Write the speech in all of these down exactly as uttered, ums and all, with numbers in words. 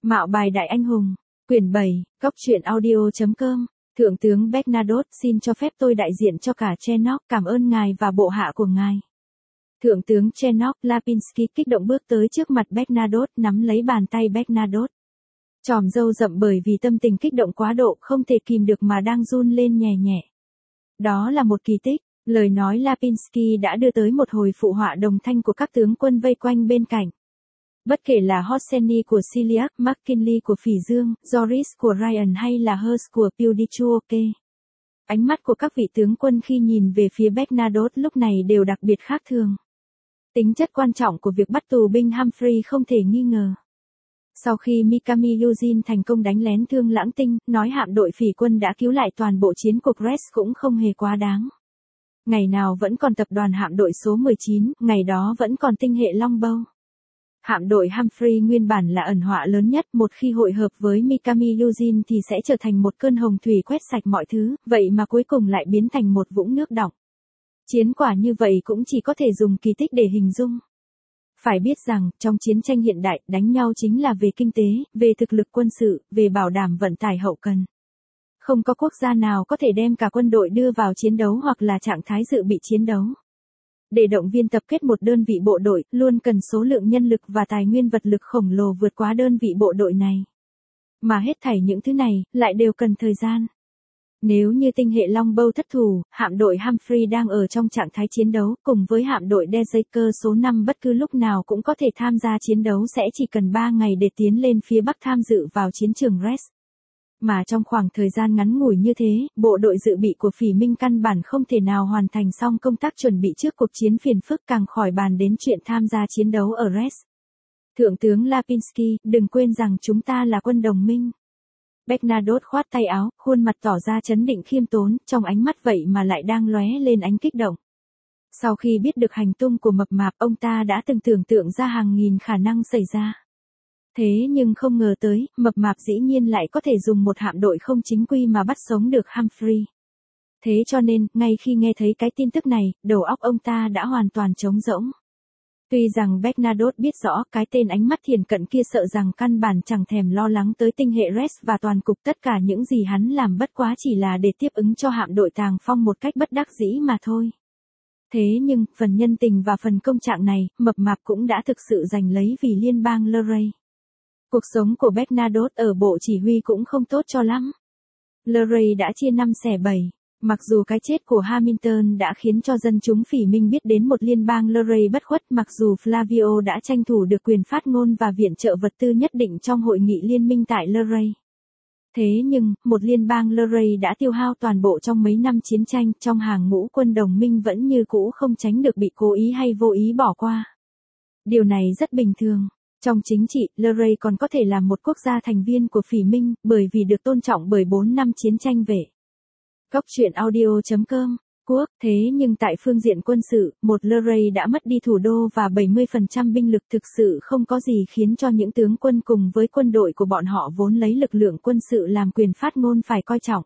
Mạo bài đại anh hùng, quyển bảy, góc truyện audio.com, Thượng tướng Bernadotte xin cho phép tôi đại diện cho cả Chernoff cảm ơn ngài và bộ hạ của ngài. Thượng tướng Chernoff Lapinski kích động bước tới trước mặt Bernadotte nắm lấy bàn tay Bernadotte. Chòm râu rậm bởi vì tâm tình kích động quá độ không thể kìm được mà đang run lên nhẹ nhẹ. Đó là một kỳ tích, lời nói Lapinski đã đưa tới một hồi phụ họa đồng thanh của các tướng quân vây quanh bên cạnh. Bất kể là Hosseini của Ciliac, McKinley của Phỉ Dương, Joris của Ryan hay là Hurst của Piedicuoque. Ánh mắt của các vị tướng quân khi nhìn về phía Bernadotte lúc này đều đặc biệt khác thường. Tính chất quan trọng của việc bắt tù binh Humphrey không thể nghi ngờ. Sau khi Mikami Eugene thành công đánh lén Thương Lãng Tinh, nói hạm đội phỉ quân đã cứu lại toàn bộ chiến cuộc Brest cũng không hề quá đáng. Ngày nào vẫn còn tập đoàn hạm đội số mười chín, ngày đó vẫn còn tinh hệ Longbow. Hạm đội Humphrey nguyên bản là ẩn họa lớn nhất, một khi hội hợp với Mikami Eugene thì sẽ trở thành một cơn hồng thủy quét sạch mọi thứ, vậy mà cuối cùng lại biến thành một vũng nước đọng. Chiến quả như vậy cũng chỉ có thể dùng kỳ tích để hình dung. Phải biết rằng, trong chiến tranh hiện đại, đánh nhau chính là về kinh tế, về thực lực quân sự, về bảo đảm vận tải hậu cần. Không có quốc gia nào có thể đem cả quân đội đưa vào chiến đấu hoặc là trạng thái dự bị chiến đấu. Để động viên tập kết một đơn vị bộ đội, luôn cần số lượng nhân lực và tài nguyên vật lực khổng lồ vượt quá đơn vị bộ đội này. Mà hết thảy những thứ này, lại đều cần thời gian. Nếu như tinh hệ Longbow thất thủ, hạm đội Humphrey đang ở trong trạng thái chiến đấu, cùng với hạm đội Dejaker số năm bất cứ lúc nào cũng có thể tham gia chiến đấu sẽ chỉ cần ba ngày để tiến lên phía Bắc tham dự vào chiến trường Brest. Mà trong khoảng thời gian ngắn ngủi như thế, bộ đội dự bị của Phỉ Minh căn bản không thể nào hoàn thành xong công tác chuẩn bị trước cuộc chiến phiền phức càng khỏi bàn đến chuyện tham gia chiến đấu ở Brest. Thượng tướng Lapinski, đừng quên rằng chúng ta là quân đồng minh. Bernadotte khoát tay áo, khuôn mặt tỏ ra trấn định khiêm tốn, trong ánh mắt vậy mà lại đang lóe lên ánh kích động. Sau khi biết được hành tung của mập mạp, ông ta đã từng tưởng tượng ra hàng nghìn khả năng xảy ra. Thế nhưng không ngờ tới, mập mạp dĩ nhiên lại có thể dùng một hạm đội không chính quy mà bắt sống được Humphrey. Thế cho nên, ngay khi nghe thấy cái tin tức này, đầu óc ông ta đã hoàn toàn trống rỗng. Tuy rằng Bernadotte biết rõ cái tên ánh mắt thiền cận kia sợ rằng căn bản chẳng thèm lo lắng tới tinh hệ Brest và toàn cục, tất cả những gì hắn làm bất quá chỉ là để tiếp ứng cho hạm đội Tàng Phong một cách bất đắc dĩ mà thôi. Thế nhưng, phần nhân tình và phần công trạng này, mập mạp cũng đã thực sự giành lấy vì liên bang Luray. Cuộc sống của Bernadotte ở bộ chỉ huy cũng không tốt cho lắm. Luray đã chia năm xẻ bảy. Mặc dù cái chết của Hamilton đã khiến cho dân chúng Phỉ Minh biết đến một liên bang Luray bất khuất, mặc dù Flavio đã tranh thủ được quyền phát ngôn và viện trợ vật tư nhất định trong hội nghị liên minh tại Luray. Thế nhưng, một liên bang Luray đã tiêu hao toàn bộ trong mấy năm chiến tranh, trong hàng ngũ quân đồng minh vẫn như cũ không tránh được bị cố ý hay vô ý bỏ qua. Điều này rất bình thường. Trong chính trị, Luray còn có thể là một quốc gia thành viên của Phỉ Minh, bởi vì được tôn trọng bởi bốn năm chiến tranh vệ. Góc truyện audio.com, quốc, thế nhưng tại phương diện quân sự, một Luray đã mất đi thủ đô và bảy mươi phần trăm binh lực, thực sự không có gì khiến cho những tướng quân cùng với quân đội của bọn họ vốn lấy lực lượng quân sự làm quyền phát ngôn phải coi trọng.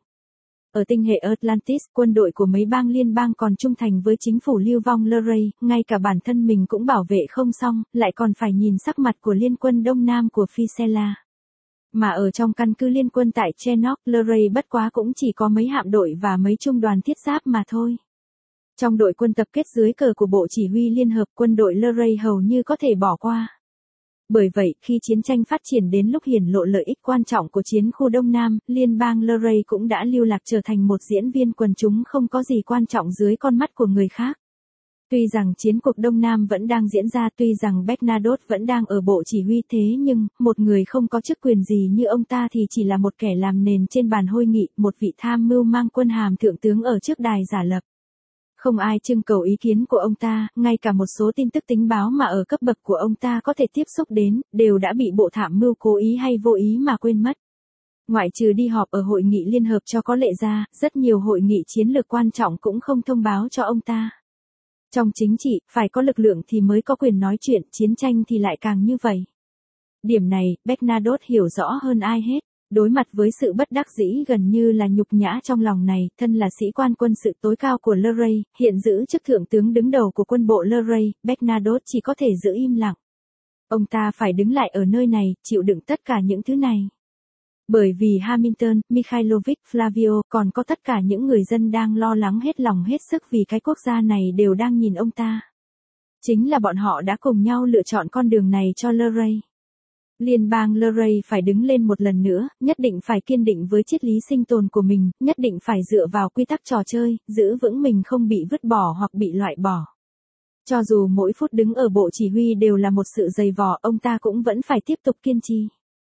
Ở tinh hệ Atlantis, quân đội của mấy bang liên bang còn trung thành với chính phủ lưu vong Luray, ngay cả bản thân mình cũng bảo vệ không xong, lại còn phải nhìn sắc mặt của liên quân Đông Nam của Ficella. Mà ở trong căn cứ liên quân tại Chernoff, Luray bất quá cũng chỉ có mấy hạm đội và mấy trung đoàn thiết giáp mà thôi. Trong đội quân tập kết dưới cờ của Bộ Chỉ huy Liên hợp, quân đội Luray hầu như có thể bỏ qua. Bởi vậy, khi chiến tranh phát triển đến lúc hiển lộ lợi ích quan trọng của chiến khu Đông Nam, liên bang Luray cũng đã lưu lạc trở thành một diễn viên quần chúng không có gì quan trọng dưới con mắt của người khác. Tuy rằng chiến cuộc Đông Nam vẫn đang diễn ra, tuy rằng Bernadotte vẫn đang ở bộ chỉ huy, thế nhưng, một người không có chức quyền gì như ông ta thì chỉ là một kẻ làm nền trên bàn hội nghị, một vị tham mưu mang quân hàm thượng tướng ở trước đài giả lập. Không ai trưng cầu ý kiến của ông ta, ngay cả một số tin tức tình báo mà ở cấp bậc của ông ta có thể tiếp xúc đến, đều đã bị bộ tham mưu cố ý hay vô ý mà quên mất. Ngoại trừ đi họp ở hội nghị liên hợp cho có lệ ra, rất nhiều hội nghị chiến lược quan trọng cũng không thông báo cho ông ta. Trong chính trị, phải có lực lượng thì mới có quyền nói chuyện, chiến tranh thì lại càng như vậy. Điểm này, Bernadotte hiểu rõ hơn ai hết. Đối mặt với sự bất đắc dĩ gần như là nhục nhã trong lòng này, thân là sĩ quan quân sự tối cao của Luray, hiện giữ chức thượng tướng đứng đầu của quân bộ Luray, Bernadotte chỉ có thể giữ im lặng. Ông ta phải đứng lại ở nơi này, chịu đựng tất cả những thứ này. Bởi vì Hamilton, Mikhailovich, Flavio, còn có tất cả những người dân đang lo lắng hết lòng hết sức vì cái quốc gia này đều đang nhìn ông ta. Chính là bọn họ đã cùng nhau lựa chọn con đường này cho Luray. Liên bang Luray phải đứng lên một lần nữa, nhất định phải kiên định với triết lý sinh tồn của mình, nhất định phải dựa vào quy tắc trò chơi, giữ vững mình không bị vứt bỏ hoặc bị loại bỏ. Cho dù mỗi phút đứng ở bộ chỉ huy đều là một sự dày vò, ông ta cũng vẫn phải tiếp tục kiên trì.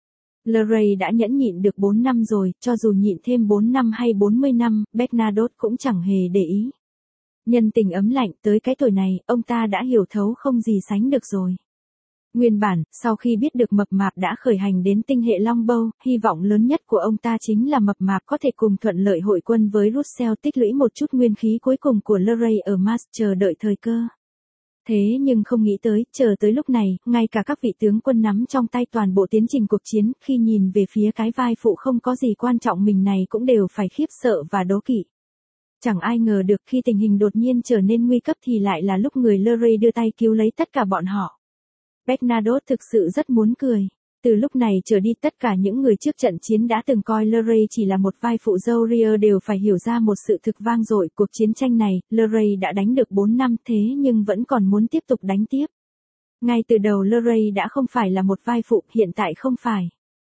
Luray đã nhẫn nhịn được bốn năm rồi, cho dù nhịn thêm bốn năm hay bốn mươi năm, Bernadotte cũng chẳng hề để ý. Nhân tình ấm lạnh, tới cái tuổi này, ông ta đã hiểu thấu không gì sánh được rồi. Nguyên bản, sau khi biết được mập mạp đã khởi hành đến tinh hệ Longbow, hy vọng lớn nhất của ông ta chính là mập mạp có thể cùng thuận lợi hội quân với Russell, tích lũy một chút nguyên khí cuối cùng của Luray ở Mars, chờ đợi thời cơ. Thế nhưng không nghĩ tới, chờ tới lúc này, ngay cả các vị tướng quân nắm trong tay toàn bộ tiến trình cuộc chiến, khi nhìn về phía cái vai phụ không có gì quan trọng mình này cũng đều phải khiếp sợ và đố kỵ. Chẳng ai ngờ được khi tình hình đột nhiên trở nên nguy cấp thì lại là lúc người Luray đưa tay cứu lấy tất cả bọn họ. Bernadotte thực sự rất muốn cười. Từ lúc này trở đi tất cả những người trước trận chiến đã từng coi Luray chỉ là một vai phụ dâu ria đều phải hiểu ra một sự thực vang dội. Cuộc chiến tranh này, Luray đã đánh được bốn năm thế nhưng vẫn còn muốn tiếp tục đánh tiếp. Ngay từ đầu Luray đã không phải là một vai phụ, hiện tại không phải.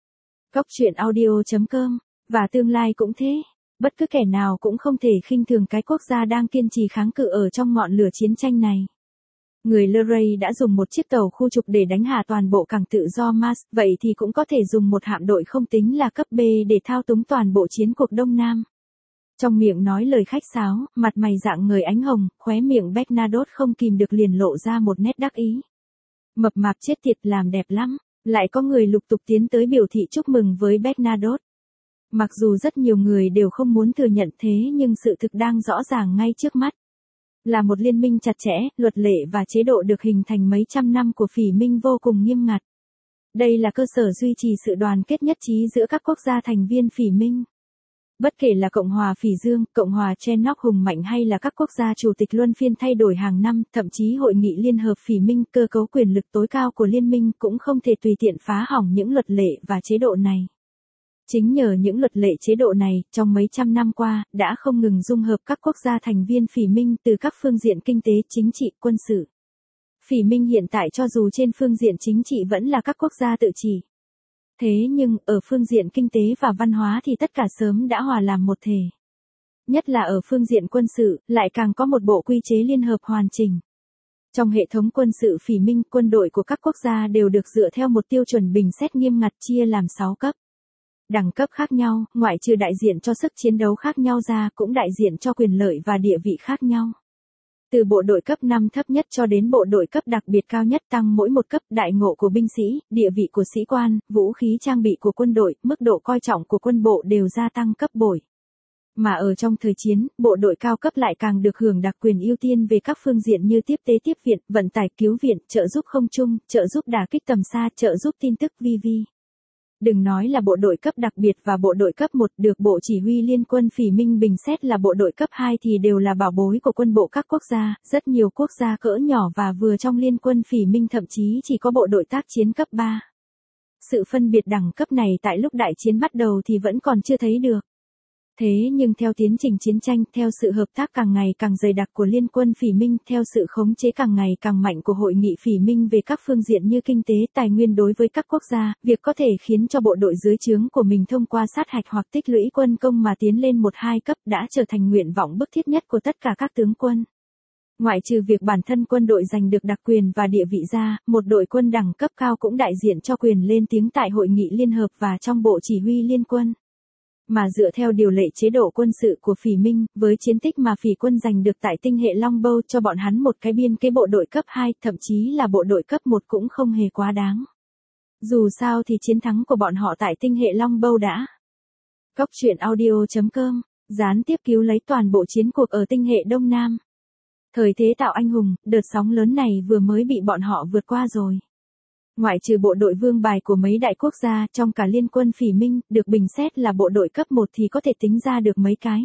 Góc truyện audio chấm com, và tương lai cũng thế. Bất cứ kẻ nào cũng không thể khinh thường cái quốc gia đang kiên trì kháng cự ở trong ngọn lửa chiến tranh này. Người Luray đã dùng một chiếc tàu khu trục để đánh hạ toàn bộ cảng tự do Mars, vậy thì cũng có thể dùng một hạm đội không tính là cấp B để thao túng toàn bộ chiến cuộc Đông Nam. Trong miệng nói lời khách sáo, mặt mày dạng người ánh hồng, khóe miệng Bernadotte không kìm được liền lộ ra một nét đắc ý. Mập mạp chết tiệt làm đẹp lắm, lại có người lục tục tiến tới biểu thị chúc mừng với Bernadotte. Mặc dù rất nhiều người đều không muốn thừa nhận thế nhưng sự thực đang rõ ràng ngay trước mắt. Là một liên minh chặt chẽ, luật lệ và chế độ được hình thành mấy trăm năm của Phỉ Minh vô cùng nghiêm ngặt. Đây là cơ sở duy trì sự đoàn kết nhất trí giữa các quốc gia thành viên Phỉ Minh. Bất kể là Cộng hòa Phỉ Dương, Cộng hòa Chernobyl hùng mạnh hay là các quốc gia chủ tịch luân phiên thay đổi hàng năm, thậm chí Hội nghị Liên hợp Phỉ Minh, cơ cấu quyền lực tối cao của liên minh cũng không thể tùy tiện phá hỏng những luật lệ và chế độ này. Chính nhờ những luật lệ chế độ này, trong mấy trăm năm qua, đã không ngừng dung hợp các quốc gia thành viên Phỉ Minh từ các phương diện kinh tế, chính trị, quân sự. Phỉ Minh hiện tại cho dù trên phương diện chính trị vẫn là các quốc gia tự trị. Thế nhưng, ở phương diện kinh tế và văn hóa thì tất cả sớm đã hòa làm một thể. Nhất là ở phương diện quân sự, lại càng có một bộ quy chế liên hợp hoàn chỉnh. Trong hệ thống quân sự Phỉ Minh, quân đội của các quốc gia đều được dựa theo một tiêu chuẩn bình xét nghiêm ngặt chia làm sáu cấp. Đẳng cấp khác nhau, ngoại trừ đại diện cho sức chiến đấu khác nhau ra, cũng đại diện cho quyền lợi và địa vị khác nhau. Từ bộ đội cấp năm thấp nhất cho đến bộ đội cấp đặc biệt cao nhất tăng mỗi một cấp, đại ngộ của binh sĩ, địa vị của sĩ quan, vũ khí trang bị của quân đội, mức độ coi trọng của quân bộ đều gia tăng cấp bội. Mà ở trong thời chiến, bộ đội cao cấp lại càng được hưởng đặc quyền ưu tiên về các phương diện như tiếp tế tiếp viện, vận tải cứu viện, trợ giúp không trung, trợ giúp đả kích tầm xa, trợ giúp tin tức vi vi. Đừng nói là bộ đội cấp đặc biệt và bộ đội cấp một được Bộ Chỉ huy Liên quân Phỉ Minh bình xét là bộ đội cấp hai thì đều là bảo bối của quân bộ các quốc gia, rất nhiều quốc gia cỡ nhỏ và vừa trong Liên quân Phỉ Minh thậm chí chỉ có bộ đội tác chiến cấp ba. Sự phân biệt đẳng cấp này tại lúc đại chiến bắt đầu thì vẫn còn chưa thấy được. Thế nhưng theo tiến trình chiến tranh, theo sự hợp tác càng ngày càng dày đặc của Liên quân Phỉ Minh, theo sự khống chế càng ngày càng mạnh của Hội nghị Phỉ Minh về các phương diện như kinh tế, tài nguyên đối với các quốc gia, việc có thể khiến cho bộ đội dưới trướng của mình thông qua sát hạch hoặc tích lũy quân công mà tiến lên một hai cấp đã trở thành nguyện vọng bức thiết nhất của tất cả các tướng quân. Ngoại trừ việc bản thân quân đội giành được đặc quyền và địa vị ra, một đội quân đẳng cấp cao cũng đại diện cho quyền lên tiếng tại Hội nghị Liên hợp và trong Bộ Chỉ huy Liên quân. Mà dựa theo điều lệ chế độ quân sự của Phỉ Minh, với chiến tích mà Phỉ quân giành được tại tinh hệ Longbow cho bọn hắn một cái biên kế bộ đội cấp hai, thậm chí là bộ đội cấp một cũng không hề quá đáng. Dù sao thì chiến thắng của bọn họ tại tinh hệ Longbow đã. Góc truyện audio chấm com, gián tiếp cứu lấy toàn bộ chiến cuộc ở tinh hệ Đông Nam. Thời thế tạo anh hùng, đợt sóng lớn này vừa mới bị bọn họ vượt qua rồi. Ngoại trừ bộ đội vương bài của mấy đại quốc gia trong cả Liên quân Phỉ Minh, được bình xét là bộ đội cấp một thì có thể tính ra được mấy cái.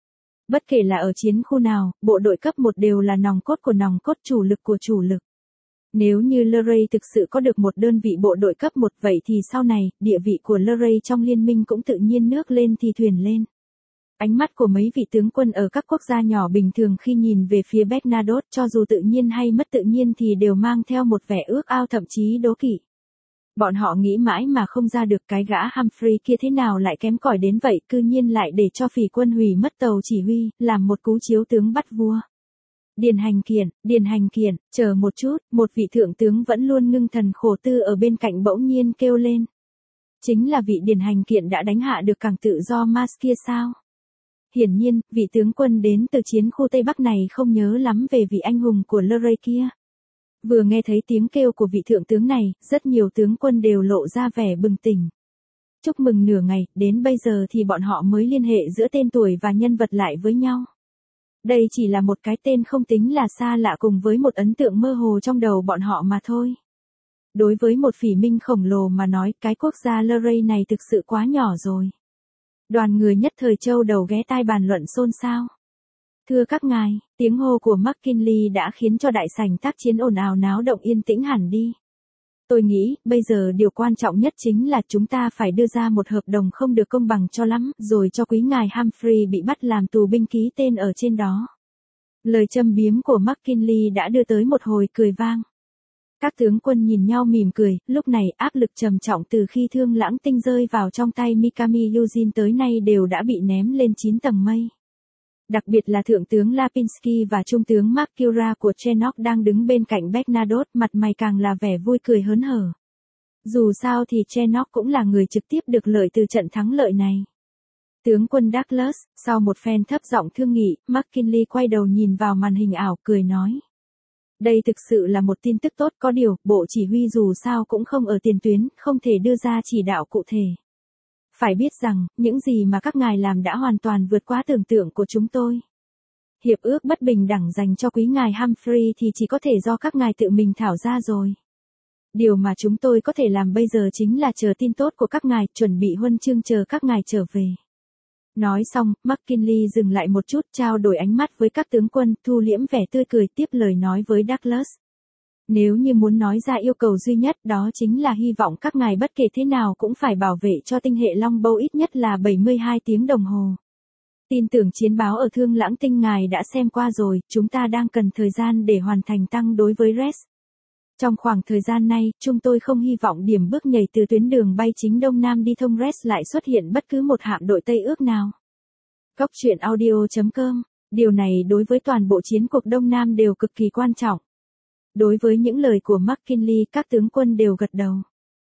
Bất kể là ở chiến khu nào, bộ đội cấp một đều là nòng cốt của nòng cốt, chủ lực của chủ lực. Nếu như Luray thực sự có được một đơn vị bộ đội cấp một vậy thì sau này, địa vị của Luray trong liên minh cũng tự nhiên nước lên thì thuyền lên. Ánh mắt của mấy vị tướng quân ở các quốc gia nhỏ bình thường khi nhìn về phía Bernadotte cho dù tự nhiên hay mất tự nhiên thì đều mang theo một vẻ ước ao thậm chí đố kỵ. Bọn họ nghĩ mãi mà không ra được cái gã Humphrey kia thế nào lại kém cỏi đến vậy, cư nhiên lại để cho phỉ quân hủy mất tàu chỉ huy, làm một cú chiếu tướng bắt vua. Điền Hành Kiển, Điền Hành Kiển, chờ một chút, một vị thượng tướng vẫn luôn ngưng thần khổ tư ở bên cạnh bỗng nhiên kêu lên. Chính là vị Điền Hành Kiển đã đánh hạ được cảng tự do Mars kia sao? Hiển nhiên, vị tướng quân đến từ chiến khu Tây Bắc này không nhớ lắm về vị anh hùng của Luray kia. Vừa nghe thấy tiếng kêu của vị thượng tướng này, rất nhiều tướng quân đều lộ ra vẻ bừng tỉnh. Chúc mừng nửa ngày, đến bây giờ thì bọn họ mới liên hệ giữa tên tuổi và nhân vật lại với nhau. Đây chỉ là một cái tên không tính là xa lạ cùng với một ấn tượng mơ hồ trong đầu bọn họ mà thôi. Đối với một phỉ minh khổng lồ mà nói, cái quốc gia Luray này thực sự quá nhỏ rồi. Đoàn người nhất thời châu đầu ghé tai bàn luận xôn xao. Thưa các ngài, tiếng hô của McKinley đã khiến cho đại sảnh tác chiến ồn ào náo động yên tĩnh hẳn đi. Tôi nghĩ, bây giờ điều quan trọng nhất chính là chúng ta phải đưa ra một hợp đồng không được công bằng cho lắm, rồi cho quý ngài Humphrey bị bắt làm tù binh ký tên ở trên đó. Lời châm biếm của McKinley đã đưa tới một hồi cười vang. Các tướng quân nhìn nhau mỉm cười, lúc này áp lực trầm trọng từ khi Thương Lãng Tinh rơi vào trong tay Mikami Yuzin tới nay đều đã bị ném lên chín tầng mây. Đặc biệt là Thượng tướng Lapinski và Trung tướng Makura của Chernock đang đứng bên cạnh Bernadotte, mặt mày càng là vẻ vui cười hớn hở. Dù sao thì Chernock cũng là người trực tiếp được lợi từ trận thắng lợi này. Tướng quân Douglas, sau một phen thấp giọng thương nghị, McKinley quay đầu nhìn vào màn hình ảo, cười nói. Đây thực sự là một tin tức tốt, có điều, bộ chỉ huy dù sao cũng không ở tiền tuyến, không thể đưa ra chỉ đạo cụ thể. Phải biết rằng, những gì mà các ngài làm đã hoàn toàn vượt quá tưởng tượng của chúng tôi. Hiệp ước bất bình đẳng dành cho quý ngài Humphrey thì chỉ có thể do các ngài tự mình thảo ra rồi. Điều mà chúng tôi có thể làm bây giờ chính là chờ tin tốt của các ngài, chuẩn bị huân chương chờ các ngài trở về. Nói xong, McKinley dừng lại một chút, trao đổi ánh mắt với các tướng quân, thu liễm vẻ tươi cười, tiếp lời nói với Douglas. Nếu như muốn nói ra yêu cầu duy nhất, đó chính là hy vọng các ngài bất kể thế nào cũng phải bảo vệ cho tinh hệ Longbow ít nhất là bảy mươi hai tiếng đồng hồ. Tin tưởng chiến báo ở Thương Lãng Tinh ngài đã xem qua rồi, chúng ta đang cần thời gian để hoàn thành tăng đối với Rex. Trong khoảng thời gian này, chúng tôi không hy vọng điểm bước nhảy từ tuyến đường bay chính Đông Nam đi thông Rex lại xuất hiện bất cứ một hạm đội Tây ước nào. Góc truyện audio chấm com, điều này đối với toàn bộ chiến cuộc Đông Nam đều cực kỳ quan trọng. Đối với những lời của McKinley, các tướng quân đều gật đầu.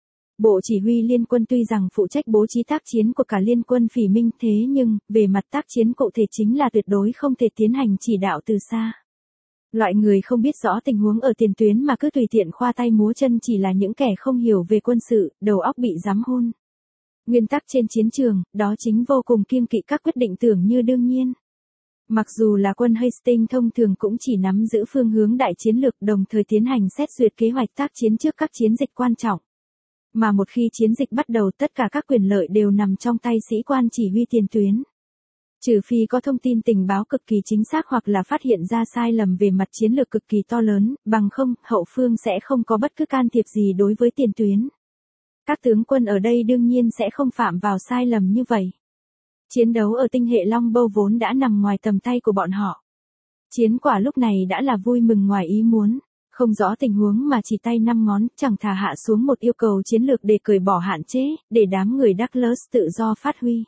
Bộ chỉ huy liên quân tuy rằng phụ trách bố trí tác chiến của cả liên quân phỉ minh, thế nhưng, về mặt tác chiến cụ thể chính là tuyệt đối không thể tiến hành chỉ đạo từ xa. Loại người không biết rõ tình huống ở tiền tuyến mà cứ tùy tiện khoa tay múa chân chỉ là những kẻ không hiểu về quân sự, đầu óc bị giám hôn. Nguyên tắc trên chiến trường, đó chính vô cùng kiêng kỵ các quyết định tưởng như đương nhiên. Mặc dù là quân Hastings thông thường cũng chỉ nắm giữ phương hướng đại chiến lược, đồng thời tiến hành xét duyệt kế hoạch tác chiến trước các chiến dịch quan trọng. Mà một khi chiến dịch bắt đầu, tất cả các quyền lợi đều nằm trong tay sĩ quan chỉ huy tiền tuyến. Trừ phi có thông tin tình báo cực kỳ chính xác hoặc là phát hiện ra sai lầm về mặt chiến lược cực kỳ to lớn, bằng không, hậu phương sẽ không có bất cứ can thiệp gì đối với tiền tuyến. Các tướng quân ở đây đương nhiên sẽ không phạm vào sai lầm như vậy. Chiến đấu ở tinh hệ Longbow vốn đã nằm ngoài tầm tay của bọn họ. Chiến quả lúc này đã là vui mừng ngoài ý muốn, không rõ tình huống mà chỉ tay năm ngón, chẳng thà hạ xuống một yêu cầu chiến lược để cởi bỏ hạn chế, để đám người Douglas tự do phát huy.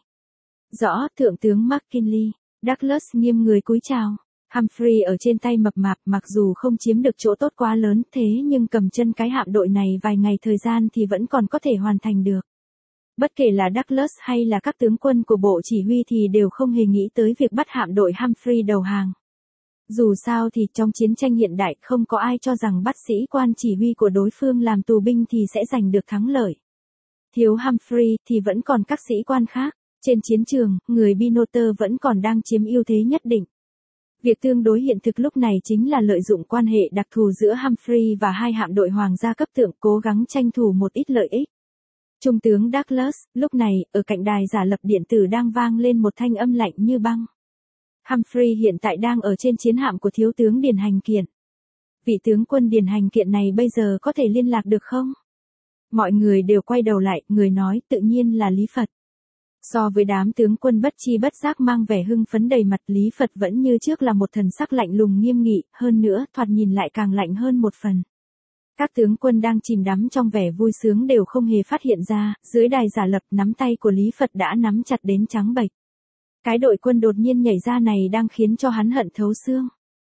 Rõ, Thượng tướng McKinley. Douglas nghiêm người cúi chào. Humphrey ở trên tay mập mạp, mặc dù không chiếm được chỗ tốt quá lớn, thế nhưng cầm chân cái hạm đội này vài ngày thời gian thì vẫn còn có thể hoàn thành được. Bất kể là Douglas hay là các tướng quân của bộ chỉ huy thì đều không hề nghĩ tới việc bắt hạm đội Humphrey đầu hàng. Dù sao thì trong chiến tranh hiện đại không có ai cho rằng bắt sĩ quan chỉ huy của đối phương làm tù binh thì sẽ giành được thắng lợi. Thiếu Humphrey thì vẫn còn các sĩ quan khác. Trên chiến trường, người Binotter vẫn còn đang chiếm ưu thế nhất định. Việc tương đối hiện thực lúc này chính là lợi dụng quan hệ đặc thù giữa Humphrey và hai hạm đội hoàng gia cấp thượng, cố gắng tranh thủ một ít lợi ích. Trung tướng Douglas, lúc này, ở cạnh đài giả lập điện tử đang vang lên một thanh âm lạnh như băng. Humphrey hiện tại đang ở trên chiến hạm của thiếu tướng Điền Hành Kiển. vị tướng quân điển hành kiện này bây giờ có thể liên lạc được không? Mọi người đều quay đầu lại, người nói tự nhiên là Lý Phật. So với đám tướng quân bất chi bất giác mang vẻ hưng phấn đầy mặt, Lý Phật vẫn như trước là một thần sắc lạnh lùng nghiêm nghị, hơn nữa thoạt nhìn lại càng lạnh hơn một phần. Các tướng quân đang chìm đắm trong vẻ vui sướng đều không hề phát hiện ra, dưới đài giả lập nắm tay của Lý Phật đã nắm chặt đến trắng bệch. Cái đội quân đột nhiên nhảy ra này đang khiến cho hắn hận thấu xương.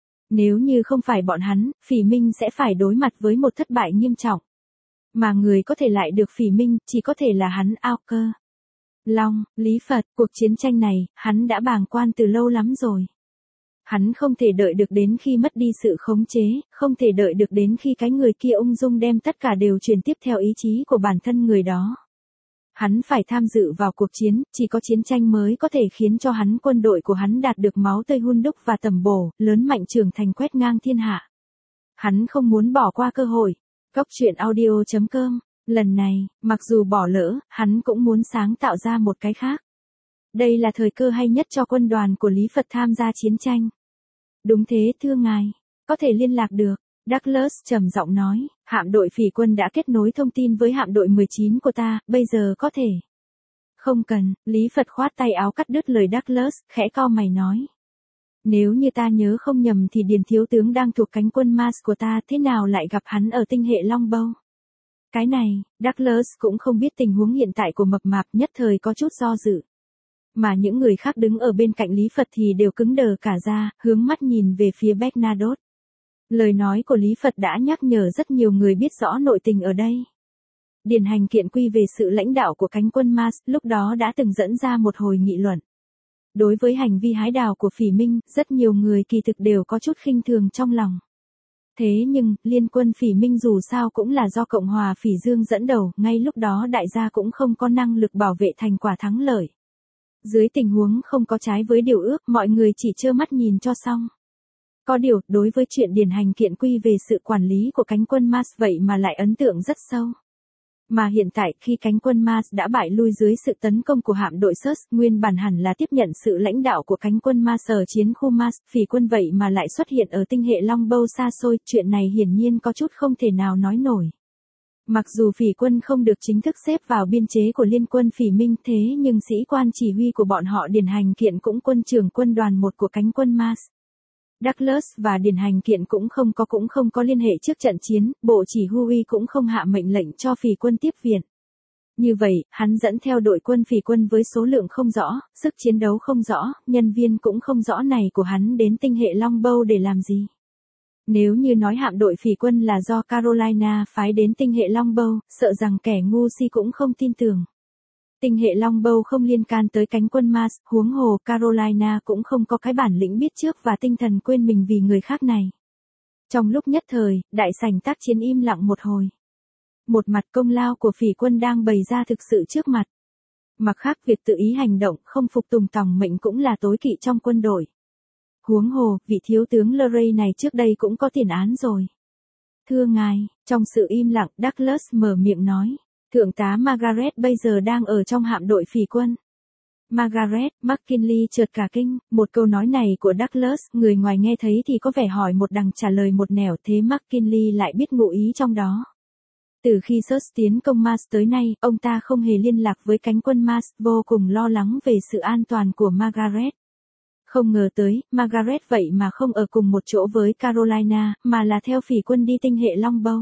Nếu như không phải bọn hắn, Phỉ Minh sẽ phải đối mặt với một thất bại nghiêm trọng. Mà người có thể lại được Phỉ Minh, chỉ có thể là hắn Ao Cơ. Long, Lý Phật, cuộc chiến tranh này, hắn đã bàng quan từ lâu lắm rồi. Hắn không thể đợi được đến khi mất đi sự khống chế, không thể đợi được đến khi cái người kia ung dung đem tất cả đều truyền tiếp theo ý chí của bản thân người đó. Hắn phải tham dự vào cuộc chiến, chỉ có chiến tranh mới có thể khiến cho hắn quân đội của hắn đạt được máu tươi hun đúc và tầm bổ, lớn mạnh trưởng thành quét ngang thiên hạ. Hắn không muốn bỏ qua cơ hội. Cốc truyện audio chấm com, lần này, mặc dù bỏ lỡ, hắn cũng muốn sáng tạo ra một cái khác. Đây là thời cơ hay nhất cho quân đoàn của Lý Phật tham gia chiến tranh. Đúng thế thưa ngài, có thể liên lạc được. Douglas trầm giọng nói, hạm đội Phỉ quân đã kết nối thông tin với hạm đội mười chín của ta, bây giờ có thể. Không cần, Lý Phật khoát tay áo cắt đứt lời Douglas, khẽ cau mày nói. Nếu như ta nhớ không nhầm thì Điền thiếu tướng đang thuộc cánh quân Mars của ta, thế nào lại gặp hắn ở tinh hệ Longbow? Cái này, Douglas cũng không biết tình huống hiện tại của mập mạp, nhất thời có chút do dự. Mà những người khác đứng ở bên cạnh Lý Phật thì đều cứng đờ cả ra, hướng mắt nhìn về phía Bernadotte. Lời nói của Lý Phật đã nhắc nhở rất nhiều người biết rõ nội tình ở đây. Điển hành kiện quy về sự lãnh đạo của cánh quân Mars, lúc đó đã từng dẫn ra một hồi nghị luận. Đối với hành vi hái đào của Phỉ Minh, rất nhiều người kỳ thực đều có chút khinh thường trong lòng. Thế nhưng, liên quân Phỉ Minh dù sao cũng là do Cộng hòa Phỉ Dương dẫn đầu, ngay lúc đó đại gia cũng không có năng lực bảo vệ thành quả thắng lợi. Dưới tình huống không có trái với điều ước, mọi người chỉ trơ mắt nhìn cho xong. Có điều, đối với chuyện điển hành kiện quy về sự quản lý của cánh quân Mars vậy mà lại ấn tượng rất sâu. Mà hiện tại khi cánh quân Mars đã bại lui dưới sự tấn công của hạm đội Search, nguyên bản hẳn là tiếp nhận sự lãnh đạo của cánh quân Mars ở chiến khu Mars, Phỉ quân vậy mà lại xuất hiện ở tinh hệ Longbow xa xôi, chuyện này hiển nhiên có chút không thể nào nói nổi. Mặc dù Phỉ quân không được chính thức xếp vào biên chế của liên quân Phỉ Minh, thế nhưng sĩ quan chỉ huy của bọn họ điển hành kiện cũng quân trưởng quân đoàn một của cánh quân Mars. Douglas và điển hành kiện cũng không có cũng không có liên hệ trước trận chiến, bộ chỉ huy cũng không hạ mệnh lệnh cho Phỉ quân tiếp viện. Như vậy, hắn dẫn theo đội quân Phỉ quân với số lượng không rõ, sức chiến đấu không rõ, nhân viên cũng không rõ này của hắn đến tinh hệ Longbow để làm gì? Nếu như nói hạm đội Phỉ quân là do Carolina phái đến tinh hệ Longbow, sợ rằng kẻ ngu si cũng không tin tưởng. Tinh hệ Longbow không liên can tới cánh quân Mars, huống hồ Carolina cũng không có cái bản lĩnh biết trước và tinh thần quên mình vì người khác này. Trong lúc nhất thời, đại sảnh tác chiến im lặng một hồi. Một mặt công lao của Phỉ quân đang bày ra thực sự trước mặt. Mặt khác việc tự ý hành động, không phục tùng tòng mệnh cũng là tối kỵ trong quân đội. Huống hồ, vị thiếu tướng Luray này trước đây cũng có tiền án rồi. Thưa ngài, trong sự im lặng, Douglas mở miệng nói. Thượng tá Margaret bây giờ đang ở trong hạm đội Phỉ quân. Margaret, McKinley chợt cả kinh, một câu nói này của Douglas, người ngoài nghe thấy thì có vẻ hỏi một đằng trả lời một nẻo, thế McKinley lại biết ngụ ý trong đó. Từ khi Search tiến công Mars tới nay, ông ta không hề liên lạc với cánh quân Mars, vô cùng lo lắng về sự an toàn của Margaret. Không ngờ tới, Margaret vậy mà không ở cùng một chỗ với Carolina, mà là theo Phỉ quân đi tinh hệ Longbow.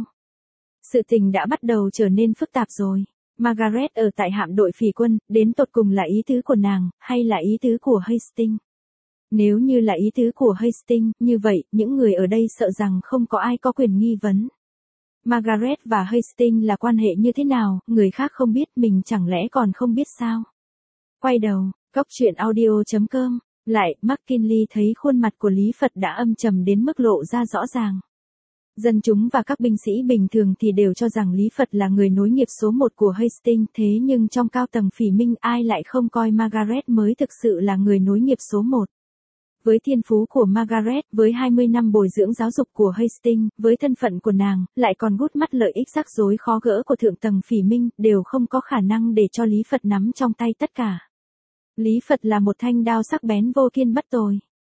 Sự tình đã bắt đầu trở nên phức tạp rồi. Margaret ở tại hạm đội Phỉ quân, đến tột cùng là ý tứ của nàng, hay là ý tứ của Hastings? Nếu như là ý tứ của Hastings, như vậy, những người ở đây sợ rằng không có ai có quyền nghi vấn. Margaret và Hastings là quan hệ như thế nào, người khác không biết, mình chẳng lẽ còn không biết sao? Quay đầu, cốc truyện audio chấm com, lại, McKinley thấy khuôn mặt của Lý Phật đã âm trầm đến mức lộ ra rõ ràng. Dân chúng và các binh sĩ bình thường thì đều cho rằng Lý Phật là người nối nghiệp số một của Hastings, thế nhưng trong cao tầng Phỉ Minh ai lại không coi Margaret mới thực sự là người nối nghiệp số một. Với thiên phú của Margaret, với hai mươi năm bồi dưỡng giáo dục của Hastings, với thân phận của nàng, lại còn gút mắt lợi ích rắc rối khó gỡ của thượng tầng Phỉ Minh, đều không có khả năng để cho Lý Phật nắm trong tay tất cả. Lý Phật là một thanh đao sắc bén vô kiên bất tồi.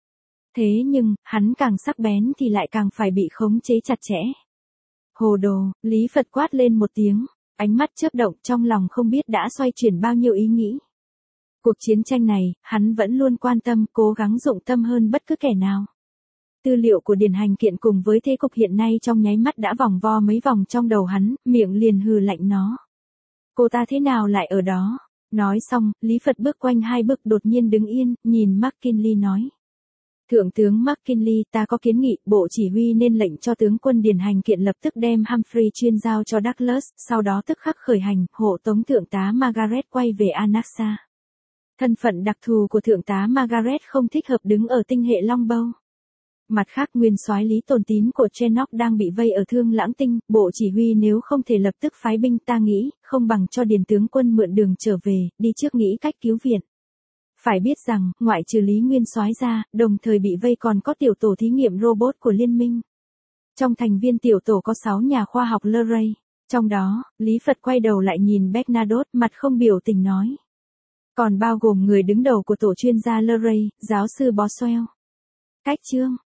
Thế nhưng, hắn càng sắc bén thì lại càng phải bị khống chế chặt chẽ. Hồ đồ, Lý Phật quát lên một tiếng, ánh mắt chớp động trong lòng không biết đã xoay chuyển bao nhiêu ý nghĩ. Cuộc chiến tranh này, hắn vẫn luôn quan tâm, cố gắng dụng tâm hơn bất cứ kẻ nào. Tư liệu của Điền Hành Kiện cùng với thế cục hiện nay trong nháy mắt đã vòng vo mấy vòng trong đầu hắn, miệng liền hừ lạnh nó. Cô ta thế nào lại ở đó? Nói xong, Lý Phật bước quanh hai bước đột nhiên đứng yên, nhìn McKinley nói. Thượng tướng McKinley, ta có kiến nghị, Bộ Chỉ huy nên lệnh cho tướng quân Điền Hành Kiện lập tức đem Humphrey chuyên giao cho Douglas, sau đó tức khắc khởi hành, hộ tống thượng tá Margaret quay về Anaxa. Thân phận đặc thù của thượng tá Margaret không thích hợp đứng ở tinh hệ Longbow. Mặt khác nguyên soái Lý Tồn Tín của Trenok đang bị vây ở Thương Lãng Tinh, Bộ Chỉ huy nếu không thể lập tức phái binh ta nghĩ, không bằng cho Điền tướng quân mượn đường trở về, đi trước nghĩ cách cứu viện. Phải biết rằng, ngoại trừ Lý Nguyên soái ra, đồng thời bị vây còn có tiểu tổ thí nghiệm robot của liên minh. Trong thành viên tiểu tổ có sáu nhà khoa học Luray. Trong đó, Lý Phật quay đầu lại nhìn Bernadotte, mặt không biểu tình nói. Còn bao gồm người đứng đầu của tổ chuyên gia Luray, giáo sư Boswell. Cách chương